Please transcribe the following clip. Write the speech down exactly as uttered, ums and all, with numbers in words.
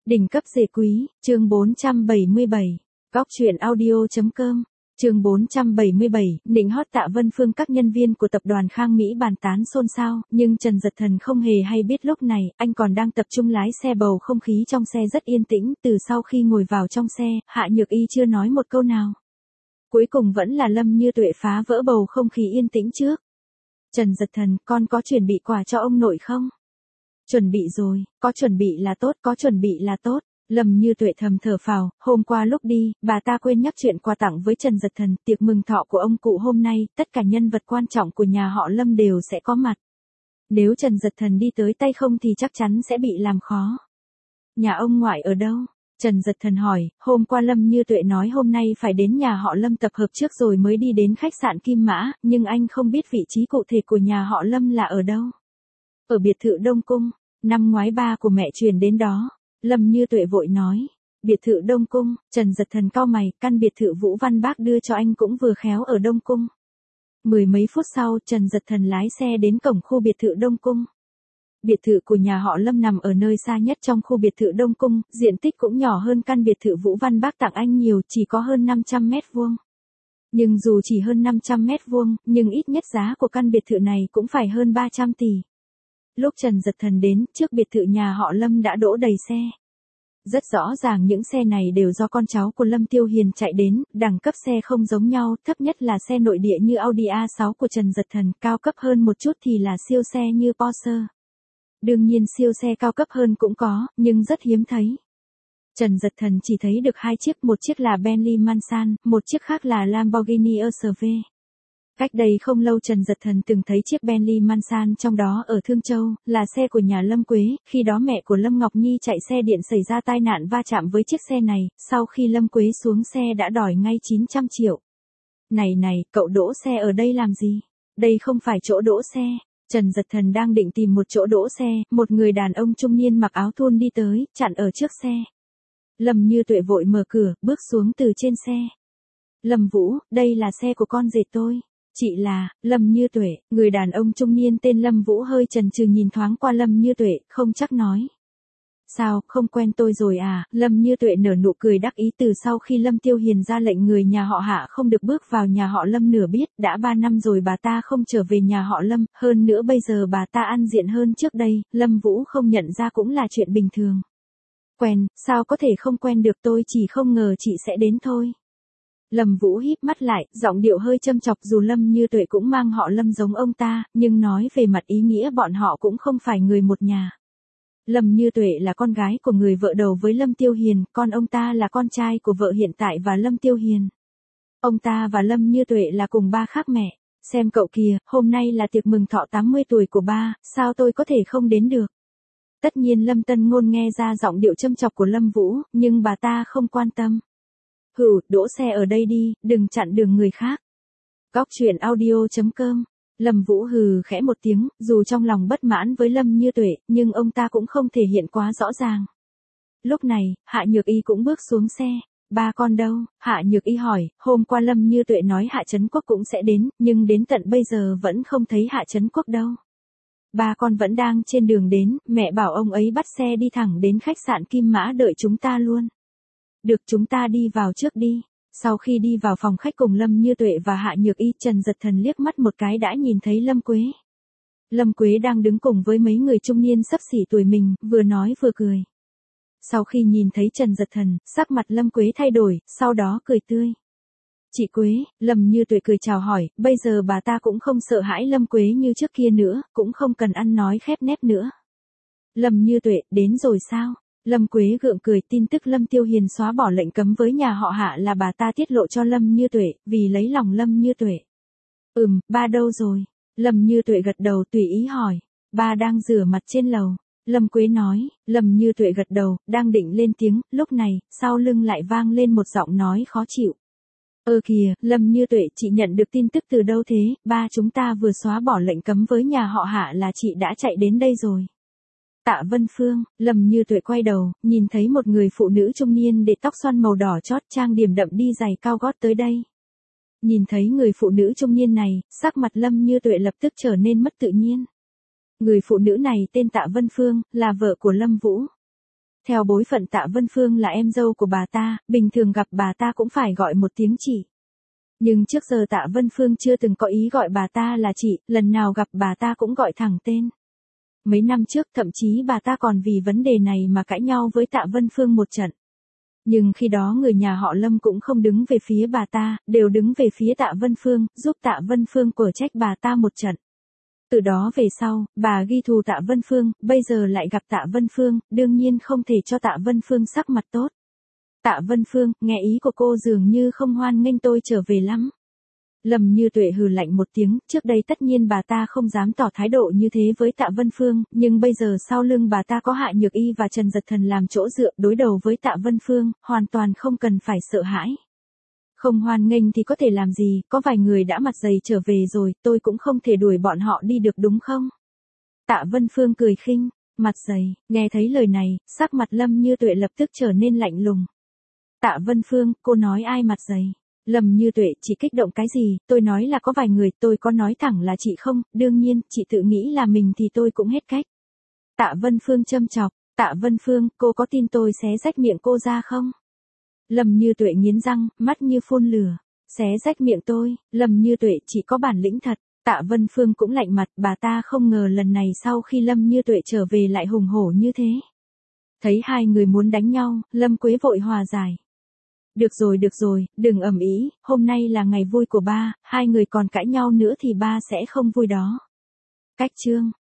Đỉnh cấp dề quý, chương bốn trăm bảy mươi bảy. Góc truyện audio.com. Chương bốn trăm bảy mươi bảy, nịnh hót Tạ Vân Phương. Các nhân viên của tập đoàn Khang Mỹ bàn tán xôn xao, nhưng Trần Dật Thần không hề hay biết lúc này, anh còn đang tập trung lái xe, bầu không khí trong xe rất yên tĩnh. Từ sau khi ngồi vào trong xe, Hạ Nhược Y chưa nói một câu nào. Cuối cùng vẫn là Lâm Như Tuệ phá vỡ bầu không khí yên tĩnh trước. Trần Dật Thần, con có chuẩn bị quà cho ông nội không? Chuẩn bị rồi, có chuẩn bị là tốt, có chuẩn bị là tốt. Lâm Như Tuệ thầm thở phào, hôm qua lúc đi, bà ta quên nhắc chuyện quà tặng với Trần Dật Thần, tiệc mừng thọ của ông cụ hôm nay, tất cả nhân vật quan trọng của nhà họ Lâm đều sẽ có mặt. Nếu Trần Dật Thần đi tới tay không thì chắc chắn sẽ bị làm khó. Nhà ông ngoại ở đâu? Trần Dật Thần hỏi, hôm qua Lâm Như Tuệ nói hôm nay phải đến nhà họ Lâm tập hợp trước rồi mới đi đến khách sạn Kim Mã, nhưng anh không biết vị trí cụ thể của nhà họ Lâm là ở đâu. Ở biệt thự Đông Cung, năm ngoái ba của mẹ chuyển đến đó. Lâm Như Tuệ vội nói, biệt thự Đông Cung. Trần Dật Thần cau mày, căn biệt thự Vũ Văn Bác đưa cho anh cũng vừa khéo ở Đông Cung. Mười mấy phút sau, Trần Dật Thần lái xe đến cổng khu biệt thự Đông Cung. Biệt thự của nhà họ Lâm nằm ở nơi xa nhất trong khu biệt thự Đông Cung, diện tích cũng nhỏ hơn căn biệt thự Vũ Văn Bác tặng anh nhiều, chỉ có hơn năm trăm mét vuông. Nhưng dù chỉ hơn năm trăm mét vuông, nhưng ít nhất giá của căn biệt thự này cũng phải hơn ba trăm tỷ. Lúc Trần Dật Thần đến, trước biệt thự nhà họ Lâm đã đỗ đầy xe. Rất rõ ràng những xe này đều do con cháu của Lâm Tiêu Hiền chạy đến, đẳng cấp xe không giống nhau, thấp nhất là xe nội địa như Audi A sáu của Trần Dật Thần, cao cấp hơn một chút thì là siêu xe như Porsche. Đương nhiên siêu xe cao cấp hơn cũng có, nhưng rất hiếm thấy. Trần Dật Thần chỉ thấy được hai chiếc, một chiếc là Bentley Mansan, một chiếc khác là Lamborghini Urus. Cách đây không lâu Trần Dật Thần từng thấy chiếc Bentley Mansan trong đó ở Thương Châu, là xe của nhà Lâm Quế, khi đó mẹ của Lâm Ngọc Nhi chạy xe điện xảy ra tai nạn va chạm với chiếc xe này, sau khi Lâm Quế xuống xe đã đòi ngay chín trăm triệu. Này này, cậu đỗ xe ở đây làm gì? Đây không phải chỗ đỗ xe. Trần Dật Thần đang định tìm một chỗ đỗ xe, một người đàn ông trung niên mặc áo thun đi tới, chặn ở trước xe. Lâm Như Tuệ vội mở cửa, bước xuống từ trên xe. Lâm Vũ, đây là xe của con rể tôi. Chị là, Lâm Như Tuệ. Người đàn ông trung niên tên Lâm Vũ hơi chần chừ nhìn thoáng qua Lâm Như Tuệ, không chắc nói. Sao, không quen tôi rồi à? Lâm Như Tuệ nở nụ cười đắc ý. Từ sau khi Lâm Tiêu Hiền ra lệnh người nhà họ Hạ không được bước vào nhà họ Lâm nửa biết, đã ba năm rồi bà ta không trở về nhà họ Lâm, hơn nữa bây giờ bà ta ăn diện hơn trước đây, Lâm Vũ không nhận ra cũng là chuyện bình thường. Quen, sao có thể không quen được, tôi chỉ không ngờ chị sẽ đến thôi. Lâm Vũ híp mắt lại, giọng điệu hơi châm chọc, dù Lâm Như Tuệ cũng mang họ Lâm giống ông ta, nhưng nói về mặt ý nghĩa bọn họ cũng không phải người một nhà. Lâm Như Tuệ là con gái của người vợ đầu với Lâm Tiêu Hiền, còn ông ta là con trai của vợ hiện tại và Lâm Tiêu Hiền. Ông ta và Lâm Như Tuệ là cùng ba khác mẹ. Xem cậu kìa, hôm nay là tiệc mừng thọ tám mươi tuổi của ba, sao tôi có thể không đến được? Tất nhiên Lâm Tân Ngôn nghe ra giọng điệu châm chọc của Lâm Vũ, nhưng bà ta không quan tâm. Hử, đỗ xe ở đây đi, đừng chặn đường người khác. Góc truyện audio.com. Lâm Vũ hừ khẽ một tiếng, dù trong lòng bất mãn với Lâm Như Tuệ, nhưng ông ta cũng không thể hiện quá rõ ràng. Lúc này, Hạ Nhược Y cũng bước xuống xe. Ba con đâu? Hạ Nhược Y hỏi, hôm qua Lâm Như Tuệ nói Hạ Trấn Quốc cũng sẽ đến, nhưng đến tận bây giờ vẫn không thấy Hạ Trấn Quốc đâu. Ba con vẫn đang trên đường đến, mẹ bảo ông ấy bắt xe đi thẳng đến khách sạn Kim Mã đợi chúng ta luôn. Được, chúng ta đi vào trước đi. Sau khi đi vào phòng khách cùng Lâm Như Tuệ và Hạ Nhược Y, Trần Dật Thần liếc mắt một cái đã nhìn thấy Lâm Quế. Lâm Quế đang đứng cùng với mấy người trung niên xấp xỉ tuổi mình, vừa nói vừa cười. Sau khi nhìn thấy Trần Dật Thần, sắc mặt Lâm Quế thay đổi, sau đó cười tươi. Chị Quế, Lâm Như Tuệ cười chào hỏi, bây giờ bà ta cũng không sợ hãi Lâm Quế như trước kia nữa, cũng không cần ăn nói khép nép nữa. Lâm Như Tuệ, đến rồi sao? Lâm Quế gượng cười, tin tức Lâm Tiêu Hiền xóa bỏ lệnh cấm với nhà họ Hạ là bà ta tiết lộ cho Lâm Như Tuệ, vì lấy lòng Lâm Như Tuệ. Ừm, ba đâu rồi? Lâm Như Tuệ gật đầu tùy ý hỏi. Ba đang rửa mặt trên lầu. Lâm Quế nói. Lâm Như Tuệ gật đầu, đang định lên tiếng, lúc này, sau lưng lại vang lên một giọng nói khó chịu. Ơ kìa, Lâm Như Tuệ, chị nhận được tin tức từ đâu thế? Ba chúng ta vừa xóa bỏ lệnh cấm với nhà họ Hạ là chị đã chạy đến đây rồi. Tạ Vân Phương. Lâm Như Tuệ quay đầu, nhìn thấy một người phụ nữ trung niên để tóc xoăn màu đỏ chót, trang điểm đậm, đi giày cao gót tới đây. Nhìn thấy người phụ nữ trung niên này, sắc mặt Lâm Như Tuệ lập tức trở nên mất tự nhiên. Người phụ nữ này tên Tạ Vân Phương, là vợ của Lâm Vũ. Theo bối phận Tạ Vân Phương là em dâu của bà ta, bình thường gặp bà ta cũng phải gọi một tiếng chị. Nhưng trước giờ Tạ Vân Phương chưa từng có ý gọi bà ta là chị, lần nào gặp bà ta cũng gọi thẳng tên. Mấy năm trước thậm chí bà ta còn vì vấn đề này mà cãi nhau với Tạ Vân Phương một trận. Nhưng khi đó người nhà họ Lâm cũng không đứng về phía bà ta, đều đứng về phía Tạ Vân Phương, giúp Tạ Vân Phương quở trách bà ta một trận. Từ đó về sau, bà ghi thù Tạ Vân Phương, bây giờ lại gặp Tạ Vân Phương, đương nhiên không thể cho Tạ Vân Phương sắc mặt tốt. Tạ Vân Phương, nghe ý của cô dường như không hoan nghênh tôi trở về lắm. Lâm Như Tuệ hừ lạnh một tiếng, trước đây tất nhiên bà ta không dám tỏ thái độ như thế với Tạ Vân Phương, nhưng bây giờ sau lưng bà ta có Hạ Nhược Y và Trần Giật Thần làm chỗ dựa đối đầu với Tạ Vân Phương, hoàn toàn không cần phải sợ hãi. Không hoan nghênh thì có thể làm gì, có vài người đã mặt dày trở về rồi, tôi cũng không thể đuổi bọn họ đi được đúng không? Tạ Vân Phương cười khinh, mặt dày, nghe thấy lời này, sắc mặt Lâm Như Tuệ lập tức trở nên lạnh lùng. Tạ Vân Phương, cô nói ai mặt dày? Lâm Như Tuệ, chỉ kích động cái gì, tôi nói là có vài người, tôi có nói thẳng là chị không, đương nhiên, chị tự nghĩ là mình thì tôi cũng hết cách. Tạ Vân Phương châm chọc, Tạ Vân Phương, cô có tin tôi xé rách miệng cô ra không? Lâm Như Tuệ nghiến răng, mắt như phun lửa, xé rách miệng tôi, Lâm Như Tuệ chỉ có bản lĩnh thật. Tạ Vân Phương cũng lạnh mặt, bà ta không ngờ lần này sau khi Lâm Như Tuệ trở về lại hùng hổ như thế. Thấy hai người muốn đánh nhau, Lâm Quế vội hòa giải. Được rồi được rồi, đừng ầm ĩ, hôm nay là ngày vui của ba, hai người còn cãi nhau nữa thì ba sẽ không vui đó. Cách chương